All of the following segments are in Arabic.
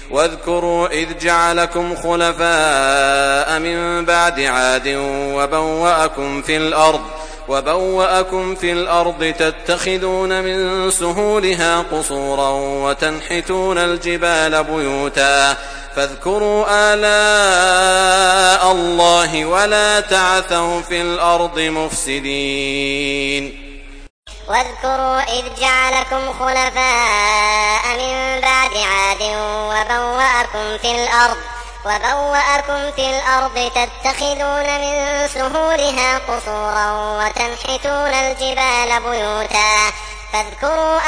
واذكروا إذ جعلكم خلفاء من بعد عاد وبوأكم في الأرض تتخذون من سهولها قصورا وتنحتون الجبال بيوتا فاذكروا آلاء الله ولا تعثوا في الأرض مفسدين. واذكروا إذ جعلكم خلفاء من بعد عاد وبوأكم في الأرض تتخذون من سهولها قصورا وتنحتون الجبال بيوتا فاذكروا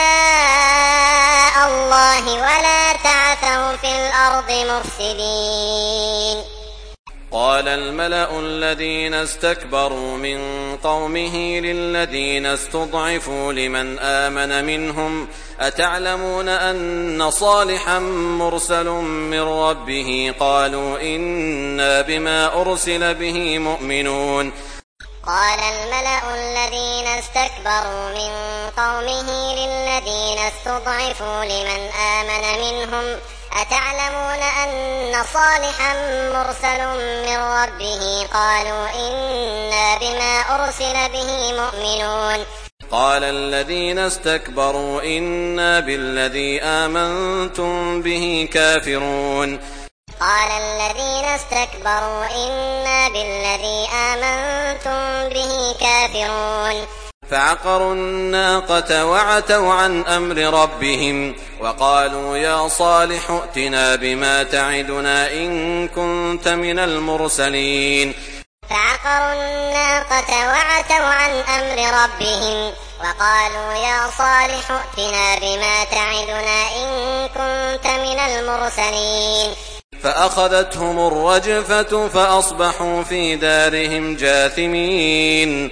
آلاء الله ولا تعثوا في الأرض مفسدين. قال الملأ الذين استكبروا من قومه للذين استضعفوا لمن آمن منهم أتعلمون أن صالحا مرسل من ربه قالوا إنا بما أرسل به مؤمنون. قال الملأ الذين استكبروا من قومه للذين استضعفوا لمن آمن منهم أتعلمون أن صالحا مرسل من ربه قالوا إنا بما أرسل به مؤمنون. قال الذين استكبروا إنا بالذي آمنتم به كافرون. قال الذين استكبروا إنا بالذي آمنتم به كافرون. فعقروا الناقة وعتوا عن أمر ربهم وقالوا يا صالح ائتنا بما تعدنا إن كنت من المرسلين. فعقروا الناقة وعتوا عن أمر ربهم وقالوا يا صالح ائتنا بما تعدنا إن كنت من المرسلين. فأخذتهم الرجفة فأصبحوا في دارهم جاثمين.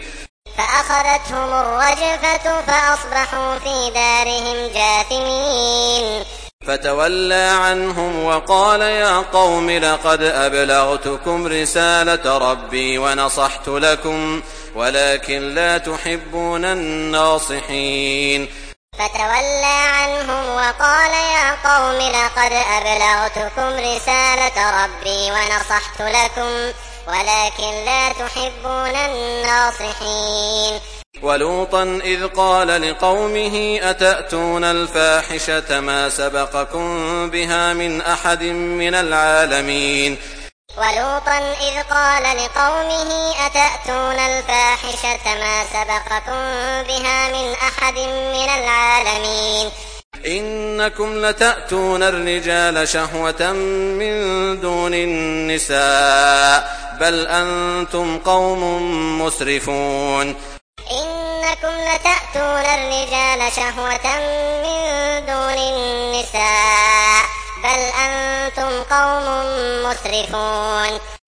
فتولى عنهم وقال يا قوم لقد أبلغتكم رسالة ربي ونصحت لكم ولكن لا تحبون الناصحين. فتولى عنهم وقال يا قوم لقد أبلغتكم رسالة ربي ونصحت لكم ولكن لا تحبون الناصحين. ولوطا إذ قال لقومه أتأتون الفاحشة ما سبقكم بها من أحد من العالمين. ولوطا إذ قال لقومه أتأتون الفاحشة ما سبقكم بها من أحد من العالمين. إنكم لتأتون الرجال شهوة من دون النساء بل أنتم قوم مسرفون. إنكم لتأتون الرجال شهوة من دون النساء بل أنتم قوم مسرفون.